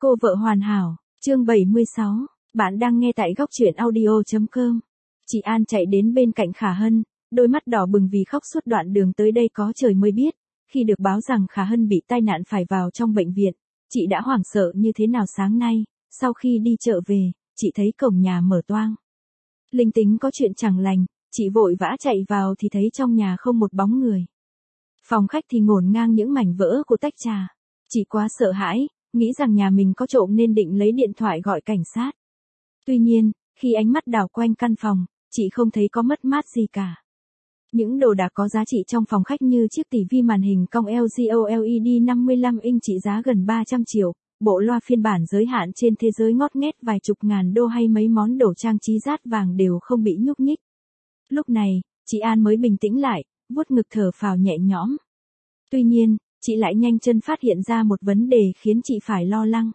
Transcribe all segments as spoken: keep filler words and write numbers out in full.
Cô vợ hoàn hảo, chương bảy mươi sáu, bạn đang nghe tại góc truyện audio chấm com. Chị An chạy đến bên cạnh Khả Hân, đôi mắt đỏ bừng vì khóc suốt đoạn đường tới đây có trời mới biết. Khi được báo rằng Khả Hân bị tai nạn phải vào trong bệnh viện, chị đã hoảng sợ như thế nào sáng nay. Sau khi đi chợ về, chị thấy cổng nhà mở toang. Linh tính có chuyện chẳng lành, chị vội vã chạy vào thì thấy trong nhà không một bóng người. Phòng khách thì ngổn ngang những mảnh vỡ của tách trà. Chị quá sợ hãi, nghĩ rằng nhà mình có trộm nên định lấy điện thoại gọi cảnh sát. Tuy nhiên, khi ánh mắt đảo quanh căn phòng, chị không thấy có mất mát gì cả. Những đồ đạc có giá trị trong phòng khách như chiếc tivi màn hình cong lờ giê ô lờ e đê năm mươi lăm inch trị giá gần ba trăm triệu, bộ loa phiên bản giới hạn trên thế giới ngót nghét vài chục ngàn đô hay mấy món đồ trang trí rát vàng đều không bị nhúc nhích. Lúc này, chị An mới bình tĩnh lại, vuốt ngực thở phào nhẹ nhõm. Tuy nhiên, chị lại nhanh chân phát hiện ra một vấn đề khiến chị phải lo lắng.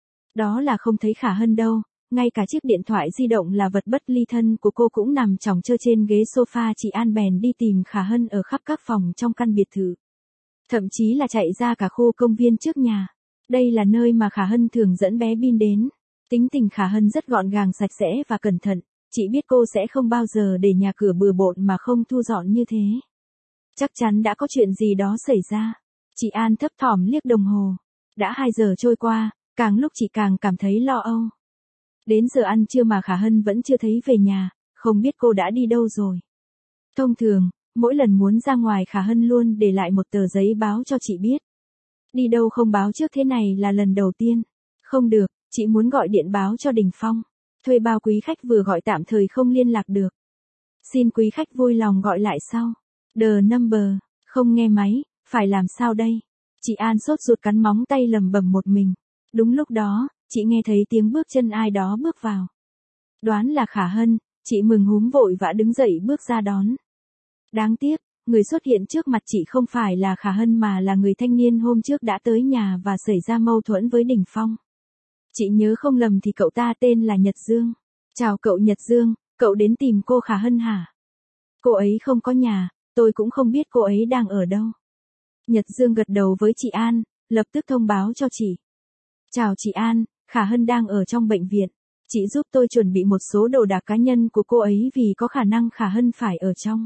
Đó là không thấy Khả Hân đâu, ngay cả chiếc điện thoại di động là vật bất ly thân của cô cũng nằm chồng chơ trên ghế sofa. Chị An bèn đi tìm Khả Hân ở khắp các phòng trong căn biệt thự. Thậm chí là chạy ra cả khu công viên trước nhà. Đây là nơi mà Khả Hân thường dẫn bé Bin đến. Tính tình Khả Hân rất gọn gàng sạch sẽ và cẩn thận, chị biết cô sẽ không bao giờ để nhà cửa bừa bộn mà không thu dọn như thế. Chắc chắn đã có chuyện gì đó xảy ra. Chị An thấp thỏm liếc đồng hồ. Đã hai giờ trôi qua, càng lúc chị càng cảm thấy lo âu. Đến giờ ăn trưa mà Khả Hân vẫn chưa thấy về nhà, không biết cô đã đi đâu rồi. Thông thường, mỗi lần muốn ra ngoài Khả Hân luôn để lại một tờ giấy báo cho chị biết. Đi đâu không báo trước thế này là lần đầu tiên. Không được, chị muốn gọi điện báo cho Đình Phong. Thuê bao quý khách vừa gọi tạm thời không liên lạc được. Xin quý khách vui lòng gọi lại sau. The number, không nghe máy, phải làm sao đây? Chị An sốt ruột cắn móng tay lầm bầm một mình. Đúng lúc đó, chị nghe thấy tiếng bước chân ai đó bước vào. Đoán là Khả Hân, chị mừng húm vội vã đứng dậy bước ra đón. Đáng tiếc, người xuất hiện trước mặt chị không phải là Khả Hân mà là người thanh niên hôm trước đã tới nhà và xảy ra mâu thuẫn với Đình Phong. Chị nhớ không lầm thì cậu ta tên là Nhật Dương. Chào cậu Nhật Dương, cậu đến tìm cô Khả Hân hả? Cô ấy không có nhà, tôi cũng không biết cô ấy đang ở đâu. Nhật Dương gật đầu với chị An, lập tức thông báo cho chị. Chào chị An, Khả Hân đang ở trong bệnh viện. Chị giúp tôi chuẩn bị một số đồ đạc cá nhân của cô ấy vì có khả năng Khả Hân phải ở trong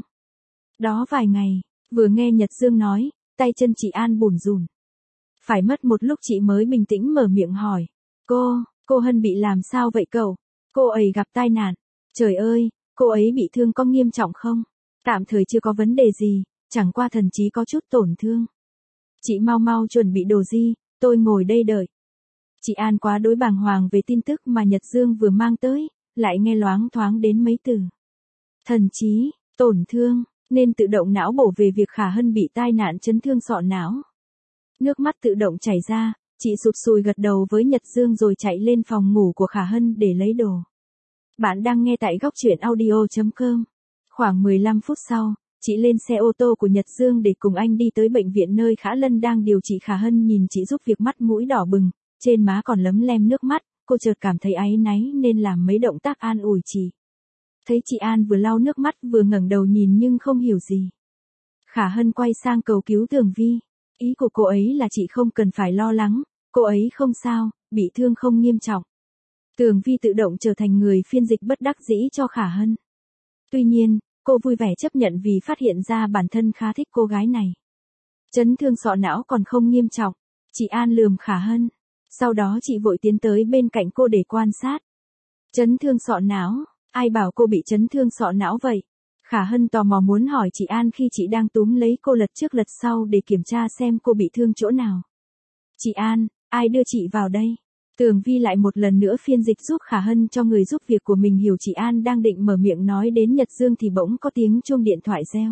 đó vài ngày. Vừa nghe Nhật Dương nói, tay chân chị An bủn rủn. Phải mất một lúc chị mới bình tĩnh mở miệng hỏi. Cô, cô Hân bị làm sao vậy cậu? Cô ấy gặp tai nạn. Trời ơi, cô ấy bị thương có nghiêm trọng không? Tạm thời chưa có vấn đề gì, chẳng qua thần trí có chút tổn thương. Chị mau mau chuẩn bị đồ gì, tôi ngồi đây đợi. Chị An quá đối bàng hoàng về tin tức mà Nhật Dương vừa mang tới, lại nghe loáng thoáng đến mấy từ. Thần trí, tổn thương, nên tự động não bổ về việc Khả Hân bị tai nạn chấn thương sọ não. Nước mắt tự động chảy ra, chị sụp sùi gật đầu với Nhật Dương rồi chạy lên phòng ngủ của Khả Hân để lấy đồ. Bạn đang nghe tại góc truyện audio chấm com. Khoảng mười lăm phút sau, chị lên xe ô tô của Nhật Dương để cùng anh đi tới bệnh viện nơi Khả Lân đang điều trị. Khả Hân nhìn chị giúp việc mắt mũi đỏ bừng, trên má còn lấm lem nước mắt, cô chợt cảm thấy áy náy nên làm mấy động tác an ủi chị. Thấy chị An vừa lau nước mắt vừa ngẩng đầu nhìn nhưng không hiểu gì. Khả Hân quay sang cầu cứu Tường Vi. Ý của cô ấy là chị không cần phải lo lắng, cô ấy không sao, bị thương không nghiêm trọng. Tường Vi tự động trở thành người phiên dịch bất đắc dĩ cho Khả Hân. Tuy nhiên, cô vui vẻ chấp nhận vì phát hiện ra bản thân khá thích cô gái này. Chấn thương sọ não còn không nghiêm trọng, chị An lườm Khả Hân. Sau đó chị vội tiến tới bên cạnh cô để quan sát. Chấn thương sọ não, ai bảo cô bị chấn thương sọ não vậy? Khả Hân tò mò muốn hỏi chị An khi chị đang túm lấy cô lật trước lật sau để kiểm tra xem cô bị thương chỗ nào. Chị An, ai đưa chị vào đây? Tường Vi lại một lần nữa phiên dịch giúp Khả Hân cho người giúp việc của mình hiểu. Chị An đang định mở miệng nói đến Nhật Dương thì bỗng có tiếng chuông điện thoại reo.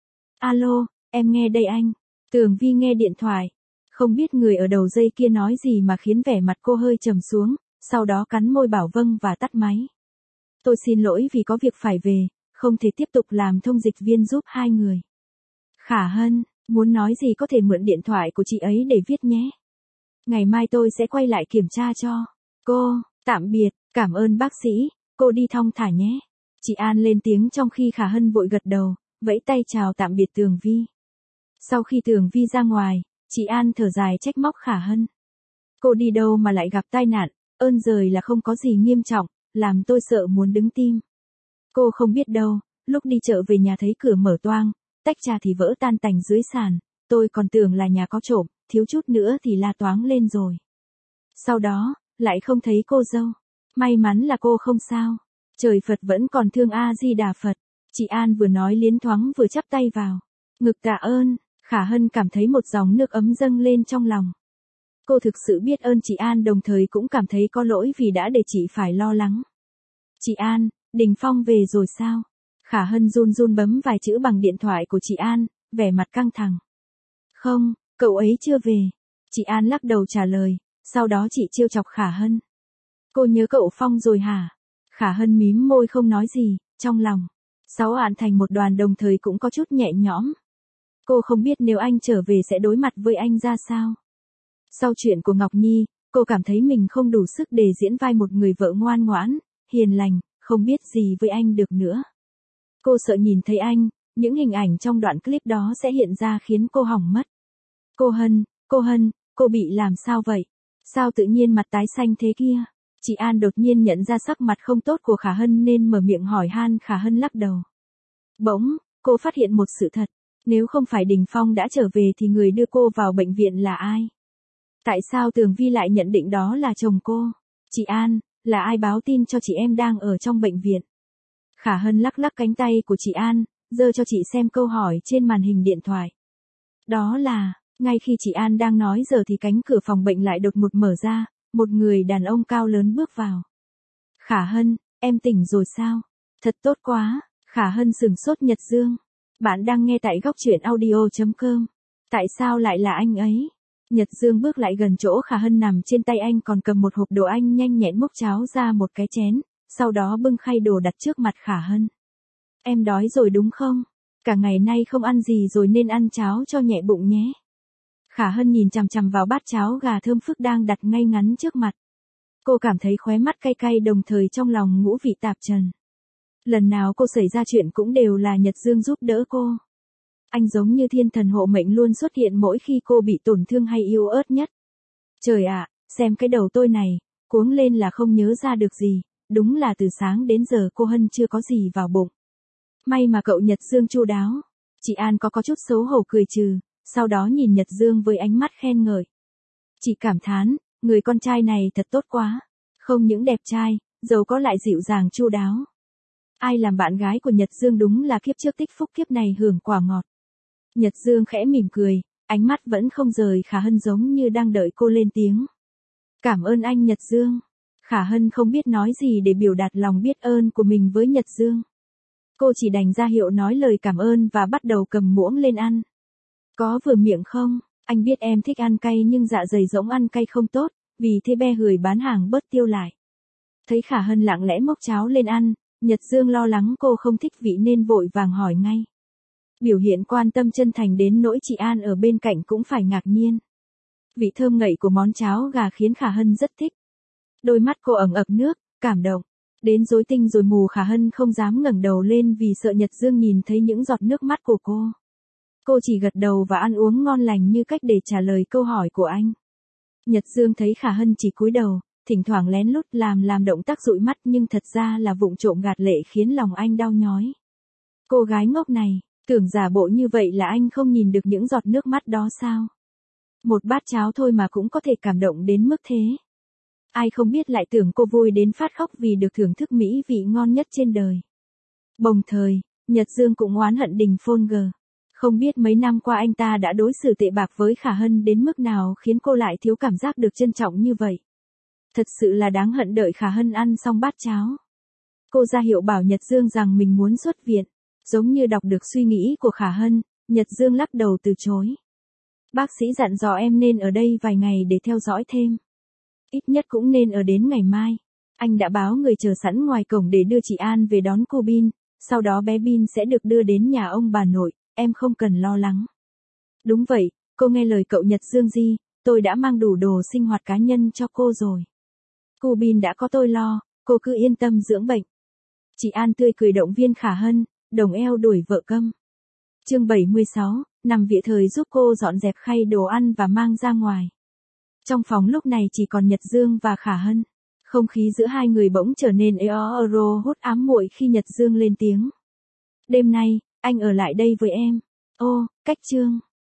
Alo, em nghe đây anh. Tường Vi nghe điện thoại. Không biết người ở đầu dây kia nói gì mà khiến vẻ mặt cô hơi trầm xuống, sau đó cắn môi bảo vâng và tắt máy. Tôi xin lỗi vì có việc phải về, không thể tiếp tục làm thông dịch viên giúp hai người. Khả Hân, muốn nói gì có thể mượn điện thoại của chị ấy để viết nhé. Ngày mai tôi sẽ quay lại kiểm tra cho. Cô, tạm biệt, cảm ơn bác sĩ, cô đi thong thả nhé. Chị An lên tiếng trong khi Khả Hân vội gật đầu, vẫy tay chào tạm biệt Tường Vi. Sau khi Tường Vi ra ngoài, chị An thở dài trách móc Khả Hân. Cô đi đâu mà lại gặp tai nạn, ơn giời là không có gì nghiêm trọng, làm tôi sợ muốn đứng tim. Cô không biết đâu, lúc đi chợ về nhà thấy cửa mở toang, tách trà thì vỡ tan tành dưới sàn, tôi còn tưởng là nhà có trộm, thiếu chút nữa thì la toáng lên rồi. Sau đó, lại không thấy cô dâu. May mắn là cô không sao. Trời Phật vẫn còn thương A-di-đà Phật. Chị An vừa nói liến thoáng vừa chắp tay vào. Ngực tạ ơn, Khả Hân cảm thấy một dòng nước ấm dâng lên trong lòng. Cô thực sự biết ơn chị An, đồng thời cũng cảm thấy có lỗi vì đã để chị phải lo lắng. Chị An, Đình Phong về rồi sao? Khả Hân run run bấm vài chữ bằng điện thoại của chị An, vẻ mặt căng thẳng. Không, cậu ấy chưa về. Chị An lắc đầu trả lời, sau đó chị trêu chọc Khả Hân. Cô nhớ cậu Phong rồi hả? Khả Hân mím môi không nói gì, trong lòng. Sáu ạn thành một đoàn đồng thời cũng có chút nhẹ nhõm. Cô không biết nếu anh trở về sẽ đối mặt với anh ra sao. Sau chuyện của Ngọc Nhi, cô cảm thấy mình không đủ sức để diễn vai một người vợ ngoan ngoãn, hiền lành, không biết gì với anh được nữa. Cô sợ nhìn thấy anh, những hình ảnh trong đoạn clip đó sẽ hiện ra khiến cô hỏng mất. Cô Hân, cô Hân, cô bị làm sao vậy? Sao tự nhiên mặt tái xanh thế kia? Chị An đột nhiên nhận ra sắc mặt không tốt của Khả Hân nên mở miệng hỏi han. Khả Hân lắc đầu. Bỗng, cô phát hiện một sự thật. Nếu không phải Đình Phong đã trở về thì người đưa cô vào bệnh viện là ai? Tại sao Tường Vi lại nhận định đó là chồng cô? Chị An, là ai báo tin cho chị em đang ở trong bệnh viện? Khả Hân lắc lắc cánh tay của chị An, giơ cho chị xem câu hỏi trên màn hình điện thoại. Đó là, ngay khi chị An đang nói giờ thì cánh cửa phòng bệnh lại đột ngột mở ra, một người đàn ông cao lớn bước vào. Khả Hân, em tỉnh rồi sao? Thật tốt quá. Khả Hân sừng sốt. Nhật Dương. Bạn đang nghe tại góc truyện audio chấm com. Tại sao lại là anh ấy? Nhật Dương bước lại gần chỗ Khả Hân nằm, trên tay anh còn cầm một hộp đồ, anh nhanh nhẹn múc cháo ra một cái chén, sau đó bưng khay đồ đặt trước mặt Khả Hân. Em đói rồi đúng không? Cả ngày nay không ăn gì rồi nên ăn cháo cho nhẹ bụng nhé. Khả Hân nhìn chằm chằm vào bát cháo gà thơm phức đang đặt ngay ngắn trước mặt. Cô cảm thấy khóe mắt cay cay, đồng thời trong lòng ngũ vị tạp trần. Lần nào cô xảy ra chuyện cũng đều là Nhật Dương giúp đỡ cô. Anh giống như thiên thần hộ mệnh, luôn xuất hiện mỗi khi cô bị tổn thương hay yếu ớt nhất. Trời ạ, xem cái đầu tôi này, cuống lên là không nhớ ra được gì, đúng là từ sáng đến giờ cô Hân chưa có gì vào bụng. May mà cậu Nhật Dương chu đáo. Chị An có có chút xấu hổ cười trừ, sau đó nhìn Nhật Dương với ánh mắt khen ngợi. Chị cảm thán, người con trai này thật tốt quá, không những đẹp trai, giàu có lại dịu dàng chu đáo. Ai làm bạn gái của Nhật Dương đúng là kiếp trước tích phúc, kiếp này hưởng quả ngọt. Nhật Dương khẽ mỉm cười, ánh mắt vẫn không rời Khả Hân, giống như đang đợi cô lên tiếng. Cảm ơn anh Nhật Dương. Khả Hân không biết nói gì để biểu đạt lòng biết ơn của mình với Nhật Dương. Cô chỉ đành ra hiệu nói lời cảm ơn và bắt đầu cầm muỗng lên ăn. Có vừa miệng không? Anh biết em thích ăn cay nhưng dạ dày rỗng ăn cay không tốt, vì thế be hười bán hàng bớt tiêu lại. Thấy Khả Hân lặng lẽ mốc cháo lên ăn, Nhật Dương lo lắng cô không thích vị nên vội vàng hỏi ngay. Biểu hiện quan tâm chân thành đến nỗi chị An ở bên cạnh cũng phải ngạc nhiên. Vị thơm ngậy của món cháo gà khiến Khả Hân rất thích. Đôi mắt cô ẩn ực nước, cảm động. Đến rối tinh rồi mù, Khả Hân không dám ngẩng đầu lên vì sợ Nhật Dương nhìn thấy những giọt nước mắt của cô. Cô chỉ gật đầu và ăn uống ngon lành như cách để trả lời câu hỏi của anh. Nhật Dương thấy Khả Hân chỉ cúi đầu, thỉnh thoảng lén lút làm làm động tác dụi mắt nhưng thật ra là vụng trộm gạt lệ, khiến lòng anh đau nhói. Cô gái ngốc này, tưởng giả bộ như vậy là anh không nhìn được những giọt nước mắt đó sao? Một bát cháo thôi mà cũng có thể cảm động đến mức thế. Ai không biết lại tưởng cô vui đến phát khóc vì được thưởng thức mỹ vị ngon nhất trên đời. Đồng thời, Nhật Dương cũng oán hận Đình Phong G. Không biết mấy năm qua anh ta đã đối xử tệ bạc với Khả Hân đến mức nào khiến cô lại thiếu cảm giác được trân trọng như vậy. Thật sự là đáng hận. Đợi Khả Hân ăn xong bát cháo, cô ra hiệu bảo Nhật Dương rằng mình muốn xuất viện. Giống như đọc được suy nghĩ của Khả Hân, Nhật Dương lắc đầu từ chối. Bác sĩ dặn dò em nên ở đây vài ngày để theo dõi thêm. Ít nhất cũng nên ở đến ngày mai. Anh đã báo người chờ sẵn ngoài cổng để đưa chị An về đón cô Bin, sau đó bé Bin sẽ được đưa đến nhà ông bà nội, em không cần lo lắng. Đúng vậy, cô nghe lời cậu Nhật Dương gì, tôi đã mang đủ đồ sinh hoạt cá nhân cho cô rồi. Cô Bin đã có tôi lo, cô cứ yên tâm dưỡng bệnh. Chị An tươi cười động viên Khả Hân, đồng eo đuổi vợ câm. Chương bảy mươi sáu, nằm vỉa thời giúp cô dọn dẹp khay đồ ăn và mang ra ngoài. Trong phòng lúc này chỉ còn Nhật Dương và Khả Hân. Không khí giữa hai người bỗng trở nên eo ro hốt ám muội khi Nhật Dương lên tiếng. Đêm nay, anh ở lại đây với em. Ô, cách Trương.